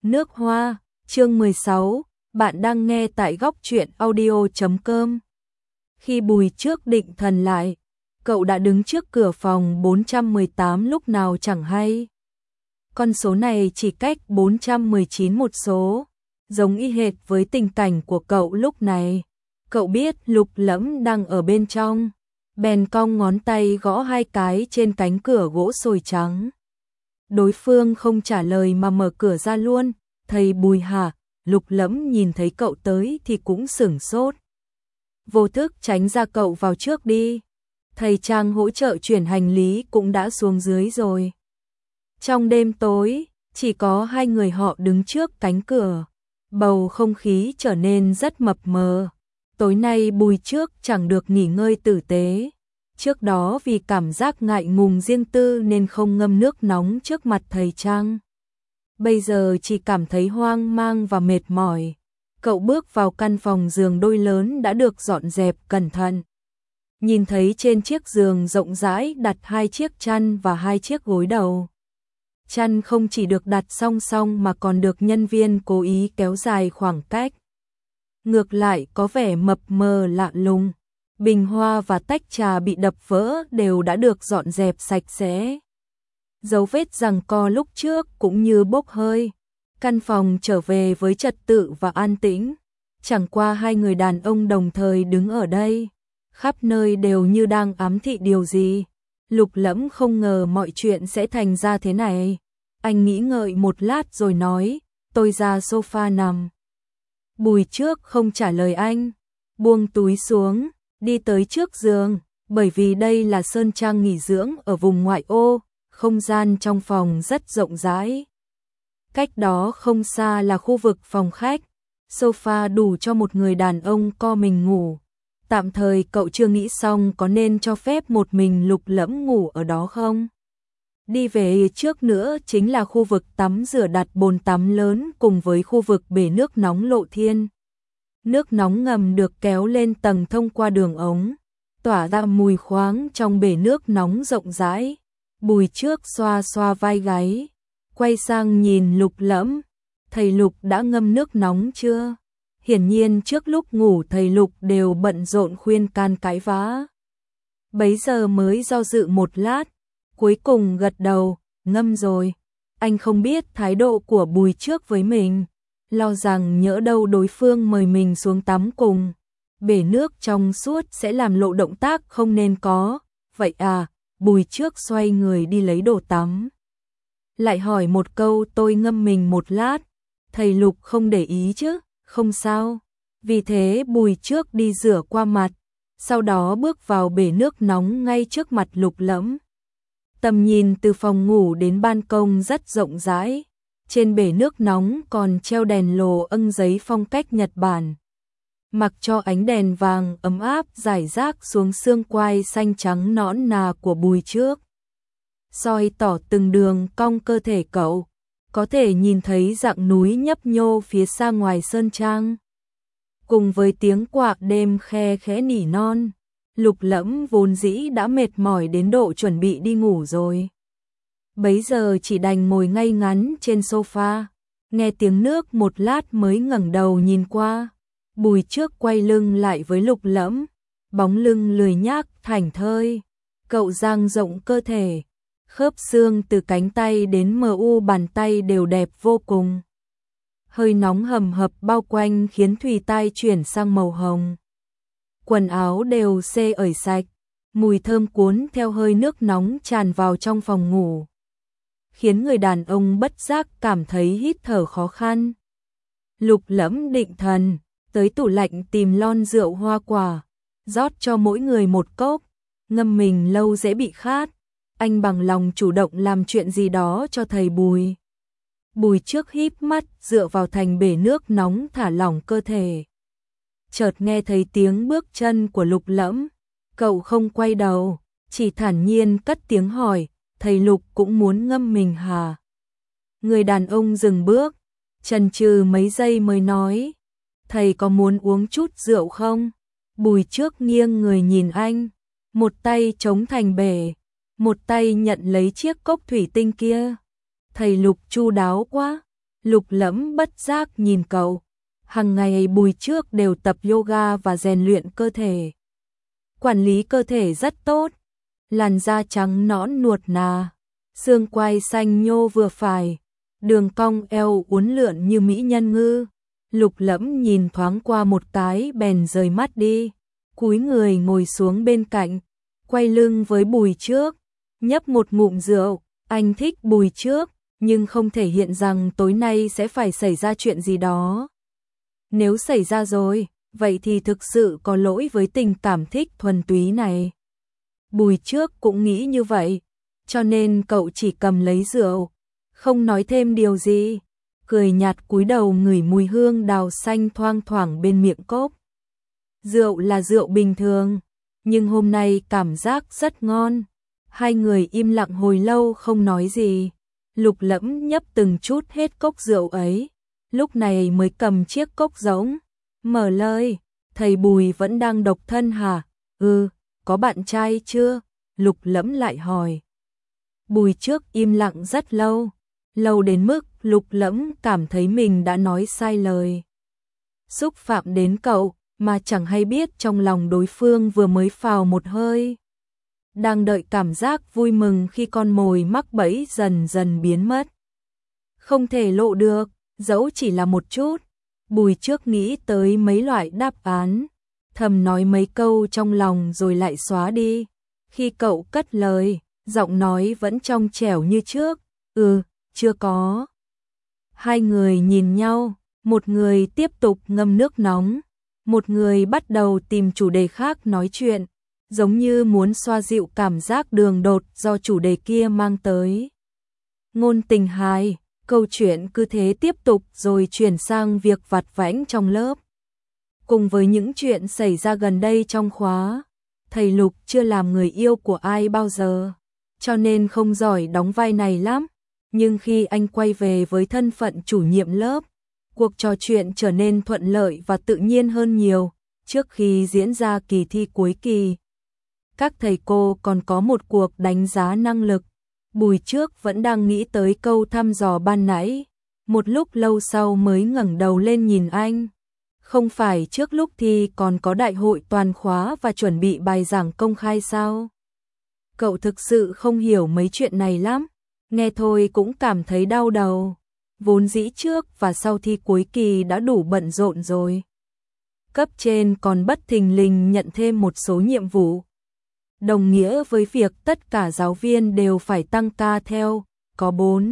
Nước hoa, chương 16, bạn đang nghe tại góc truyện audio.com. Khi Bùi Trước định thần lại, cậu đã đứng trước cửa phòng 418 lúc nào chẳng hay. Con số này chỉ cách 419 một số, giống y hệt với tình cảnh của cậu lúc này. Cậu biết Lục Lẫm đang ở bên trong, bèn cong ngón tay gõ hai cái trên cánh cửa gỗ sồi trắng. Đối phương không trả lời mà mở cửa ra luôn. Thầy Bùi hả? Lục Lẫm nhìn thấy cậu tới thì cũng sửng sốt. Vô thức tránh ra cậu vào trước đi. Thầy Trang hỗ trợ chuyển hành lý cũng đã xuống dưới rồi. Trong đêm tối, chỉ có hai người họ đứng trước cánh cửa. Bầu không khí trở nên rất mập mờ. Tối nay Bùi Trước chẳng được nghỉ ngơi tử tế. Trước đó vì cảm giác ngại ngùng riêng tư nên không ngâm nước nóng trước mặt thầy Trang. Bây giờ chỉ cảm thấy hoang mang và mệt mỏi. Cậu bước vào căn phòng giường đôi lớn đã được dọn dẹp cẩn thận. Nhìn thấy trên chiếc giường rộng rãi đặt hai chiếc chăn và hai chiếc gối đầu. Chăn không chỉ được đặt song song mà còn được nhân viên cố ý kéo dài khoảng cách. Ngược lại có vẻ mập mờ lạ lùng. Bình hoa và tách trà bị đập vỡ đều đã được dọn dẹp sạch sẽ. Dấu vết giằng co lúc trước cũng như bốc hơi. Căn phòng trở về với trật tự và an tĩnh. Chẳng qua hai người đàn ông đồng thời đứng ở đây. Khắp nơi đều như đang ám thị điều gì. Lục Lẫm không ngờ mọi chuyện sẽ thành ra thế này. Anh nghĩ ngợi một lát rồi nói, tôi ra sofa nằm. Bùi Trước không trả lời anh. Buông túi xuống, đi tới trước giường. Bởi vì đây là sơn trang nghỉ dưỡng ở vùng ngoại ô. Không gian trong phòng rất rộng rãi. Cách đó không xa là khu vực phòng khách. Sofa đủ cho một người đàn ông co mình ngủ. Tạm thời cậu chưa nghĩ xong có nên cho phép một mình Lục Lẫm ngủ ở đó không? Đi về trước nữa chính là khu vực tắm rửa đặt bồn tắm lớn cùng với khu vực bể nước nóng lộ thiên. Nước nóng ngầm được kéo lên tầng thông qua đường ống, tỏa ra mùi khoáng trong bể nước nóng rộng rãi. Bùi Trước xoa xoa vai gáy, quay sang nhìn Lục Lẫm. Thầy Lục đã ngâm nước nóng chưa? Hiển nhiên trước lúc ngủ thầy Lục đều bận rộn khuyên can cãi vã. Bấy giờ mới do dự một lát, cuối cùng gật đầu, ngâm rồi. Anh không biết thái độ của Bùi Trước với mình, lo rằng nhỡ đâu đối phương mời mình xuống tắm cùng. Bể nước trong suốt sẽ làm lộ động tác không nên có. Vậy à? Bùi Trước xoay người đi lấy đồ tắm. Lại hỏi một câu, tôi ngâm mình một lát. Thầy Lục không để ý chứ? Không sao. Vì thế Bùi Trước đi rửa qua mặt, sau đó bước vào bể nước nóng ngay trước mặt Lục Lẫm. Tầm nhìn từ phòng ngủ đến ban công rất rộng rãi. Trên bể nước nóng còn treo đèn lồ âng giấy phong cách Nhật Bản. Mặc cho ánh đèn vàng ấm áp rải rác xuống xương quai xanh trắng nõn nà của Bùi Trước. Soi tỏ từng đường cong cơ thể cậu, có thể nhìn thấy dạng núi nhấp nhô phía xa ngoài sơn trang. Cùng với tiếng quạ đêm khe khẽ nỉ non, Lục Lẫm vốn dĩ đã mệt mỏi đến độ chuẩn bị đi ngủ rồi. Bấy giờ chỉ đành ngồi ngay ngắn trên sofa, nghe tiếng nước một lát mới ngẩng đầu nhìn qua. Bùi Trước quay lưng lại với Lục Lẫm, bóng lưng lười nhác thảnh thơi. Cậu dang rộng cơ thể, khớp xương từ cánh tay đến mu bàn tay đều đẹp vô cùng. Hơi nóng hầm hập bao quanh khiến thùy tai chuyển sang màu hồng. Quần áo đều xê ởi sạch, mùi thơm cuốn theo hơi nước nóng tràn vào trong phòng ngủ, khiến người đàn ông bất giác cảm thấy hít thở khó khăn. Lục Lẫm định thần, tới tủ lạnh tìm lon rượu hoa quả, rót cho mỗi người một cốc. Ngâm mình lâu dễ bị khát, anh bằng lòng chủ động làm chuyện gì đó cho thầy Bùi. Bùi Trước híp mắt dựa vào thành bể nước nóng thả lỏng cơ thể. Chợt nghe thấy tiếng bước chân của Lục Lẫm, cậu không quay đầu, chỉ thản nhiên cất tiếng hỏi, thầy Lục cũng muốn ngâm mình hả? Người đàn ông dừng bước, chần chừ mấy giây mới nói, thầy có muốn uống chút rượu không? Bùi Trước nghiêng người nhìn anh, một tay chống thành bể, một tay nhận lấy chiếc cốc thủy tinh kia. Thầy Lục chu đáo quá. Lục Lẫm bất giác nhìn cậu. Hằng ngày Bùi trước đều tập yoga và rèn luyện cơ thể. Quản lý cơ thể rất tốt. Làn da trắng nõn nuột nà. Xương quai xanh nhô vừa phải. Đường cong eo uốn lượn như mỹ nhân ngư. Lục Lẫm nhìn thoáng qua một cái bèn rời mắt đi. Cúi người ngồi xuống bên cạnh. Quay lưng với Bùi trước. Nhấp một ngụm rượu. Anh thích Bùi trước. Nhưng không thể hiện rằng tối nay sẽ phải xảy ra chuyện gì đó. Nếu xảy ra rồi, vậy thì thực sự có lỗi với tình cảm thích thuần túy này. Bùi trước cũng nghĩ như vậy, cho nên cậu chỉ cầm lấy rượu, không nói thêm điều gì, cười nhạt cúi đầu ngửi mùi hương đào xanh thoang thoảng bên miệng cốc. Rượu là rượu bình thường, nhưng hôm nay cảm giác rất ngon. Hai người im lặng hồi lâu không nói gì. Lục Lẫm nhấp từng chút hết cốc rượu ấy, lúc này mới cầm chiếc cốc rỗng, mở lời, thầy Bùi vẫn đang độc thân hả? Có bạn trai chưa? Lục Lẫm lại hỏi. Bùi trước im lặng rất lâu, lâu đến mức Lục Lẫm cảm thấy mình đã nói sai lời. Xúc phạm đến cậu, mà chẳng hay biết trong lòng đối phương vừa mới phào một hơi. Đang đợi cảm giác vui mừng khi con mồi mắc bẫy dần dần biến mất. Không thể lộ được, dẫu chỉ là một chút. Bùi trước nghĩ tới mấy loại đáp án, thầm nói mấy câu trong lòng rồi lại xóa đi. Khi cậu cất lời, giọng nói vẫn trong trẻo như trước. Chưa có. Hai người nhìn nhau, một người tiếp tục ngâm nước nóng, một người bắt đầu tìm chủ đề khác nói chuyện, giống như muốn xoa dịu cảm giác đường đột do chủ đề kia mang tới. Ngôn tình hài, câu chuyện cứ thế tiếp tục rồi chuyển sang việc vặt vãnh trong lớp. Cùng với những chuyện xảy ra gần đây trong khóa, thầy Lục chưa làm người yêu của ai bao giờ, cho nên không giỏi đóng vai này lắm. Nhưng khi anh quay về với thân phận chủ nhiệm lớp, cuộc trò chuyện trở nên thuận lợi và tự nhiên hơn nhiều. Trước khi diễn ra kỳ thi cuối kỳ, các thầy cô còn có một cuộc đánh giá năng lực. Bùi trước vẫn đang nghĩ tới câu thăm dò ban nãy, một lúc lâu sau mới ngẩng đầu lên nhìn anh. Không phải trước lúc thi còn có đại hội toàn khóa và chuẩn bị bài giảng công khai sao? Cậu thực sự không hiểu mấy chuyện này lắm, nghe thôi cũng cảm thấy đau đầu. Vốn dĩ trước và sau thi cuối kỳ đã đủ bận rộn rồi. Cấp trên còn bất thình lình nhận thêm một số nhiệm vụ, đồng nghĩa với việc tất cả giáo viên đều phải tăng ca theo, có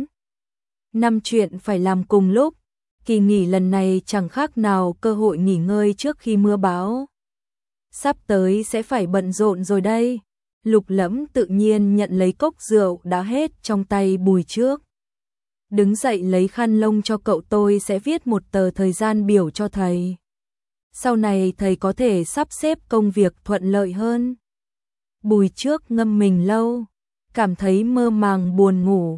4-5 chuyện phải làm cùng lúc. Kỳ nghỉ lần này chẳng khác nào cơ hội nghỉ ngơi trước khi mưa bão. Sắp tới sẽ phải bận rộn rồi đây. Lục Lẫm tự nhiên nhận lấy cốc rượu đã hết trong tay Bùi trước. Đứng dậy lấy khăn lông cho cậu, tôi sẽ viết một tờ thời gian biểu cho thầy. Sau này thầy có thể sắp xếp công việc thuận lợi hơn. Bùi trước ngâm mình lâu, cảm thấy mơ màng buồn ngủ.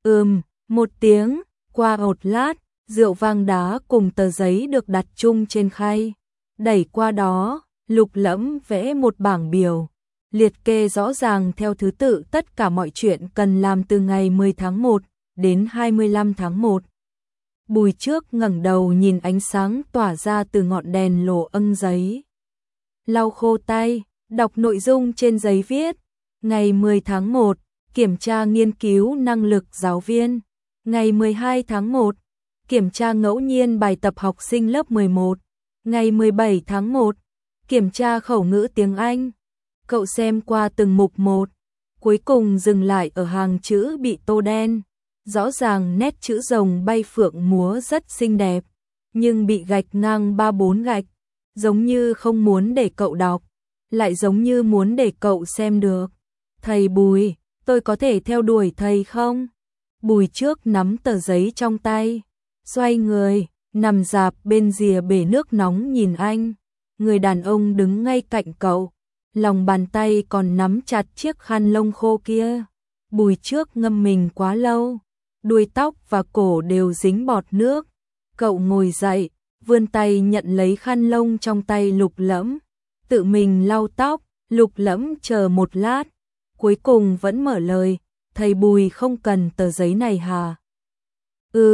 Một tiếng, qua một lát, rượu vang đá cùng tờ giấy được đặt chung trên khay. Đẩy qua đó, Lục Lẫm vẽ một bảng biểu, liệt kê rõ ràng theo thứ tự tất cả mọi chuyện cần làm từ ngày 10 tháng 1 đến 25 tháng 1. Bùi trước ngẩng đầu nhìn ánh sáng tỏa ra từ ngọn đèn lồ âng giấy. Lau khô tay, đọc nội dung trên giấy viết. Ngày 10 tháng 1, kiểm tra nghiên cứu năng lực giáo viên. Ngày 12 tháng 1, kiểm tra ngẫu nhiên bài tập học sinh lớp 11. Ngày 17 tháng 1, kiểm tra khẩu ngữ tiếng Anh. Cậu xem qua từng mục một, cuối cùng dừng lại ở hàng chữ bị tô đen. Rõ ràng nét chữ rồng bay phượng múa rất xinh đẹp, nhưng bị gạch ngang 3-4 gạch, giống như không muốn để cậu đọc, lại giống như muốn để cậu xem được. Thầy Bùi, tôi có thể theo đuổi thầy không? Bùi trước nắm tờ giấy trong tay, xoay người, nằm rạp bên rìa bể nước nóng nhìn anh. Người đàn ông đứng ngay cạnh cậu, lòng bàn tay còn nắm chặt chiếc khăn lông khô kia. Bùi trước ngâm mình quá lâu, đuôi tóc và cổ đều dính bọt nước. Cậu ngồi dậy, vươn tay nhận lấy khăn lông trong tay Lục Lẫm, tự mình lau tóc. Lục Lẫm chờ một lát, cuối cùng vẫn mở lời, thầy Bùi không cần tờ giấy này hả?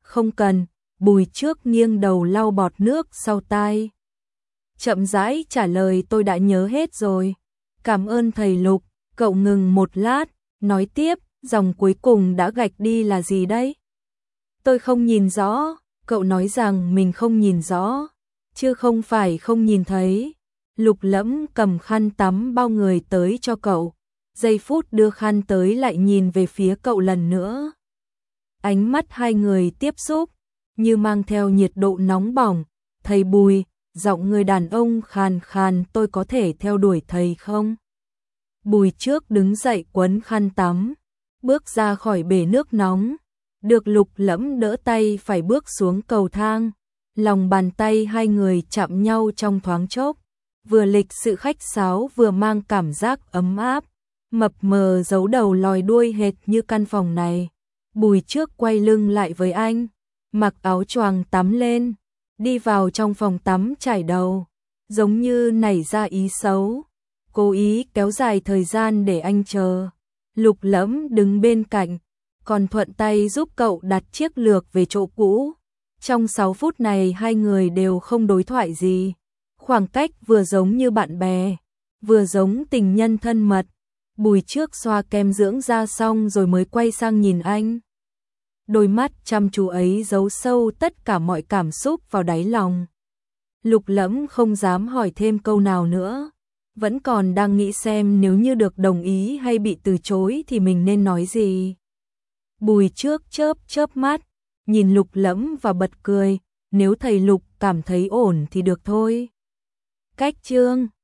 Không cần, Bùi Trước nghiêng đầu lau bọt nước sau tai. Chậm rãi trả lời, tôi đã nhớ hết rồi. Cảm ơn thầy Lục. Cậu ngừng một lát, nói tiếp, dòng cuối cùng đã gạch đi là gì đấy? Tôi không nhìn rõ. Cậu nói rằng mình không nhìn rõ, chứ không phải không nhìn thấy. Lục Lẫm cầm khăn tắm bao người tới cho cậu. Giây phút đưa khăn tới lại nhìn về phía cậu lần nữa. Ánh mắt hai người tiếp xúc, như mang theo nhiệt độ nóng bỏng. Thầy Bùi, giọng người đàn ông khàn khàn, tôi có thể theo đuổi thầy không? Bùi Trước đứng dậy quấn khăn tắm, bước ra khỏi bể nước nóng. Được Lục Lẫm đỡ tay phải bước xuống cầu thang. Lòng bàn tay hai người chạm nhau trong thoáng chốc, vừa lịch sự khách sáo vừa mang cảm giác ấm áp, mập mờ giấu đầu lòi đuôi hệt như căn phòng này. Bùi Trước quay lưng lại với anh, mặc áo choàng tắm lên, đi vào trong phòng tắm chải đầu, giống như nảy ra ý xấu, cố ý kéo dài thời gian để anh chờ. Lục Lẫm đứng bên cạnh, còn thuận tay giúp cậu đặt chiếc lược về chỗ cũ. Trong 6 phút này hai người đều không đối thoại gì. Khoảng cách vừa giống như bạn bè, vừa giống tình nhân thân mật. Bùi Trước xoa kem dưỡng da xong rồi mới quay sang nhìn anh. Đôi mắt chăm chú ấy giấu sâu tất cả mọi cảm xúc vào đáy lòng. Lục Lẫm không dám hỏi thêm câu nào nữa. Vẫn còn đang nghĩ xem nếu như được đồng ý hay bị từ chối thì mình nên nói gì. Bùi Trước chớp chớp mắt, nhìn Lục Lẫm và bật cười. Nếu thầy Lục cảm thấy ổn thì được thôi. Cách chương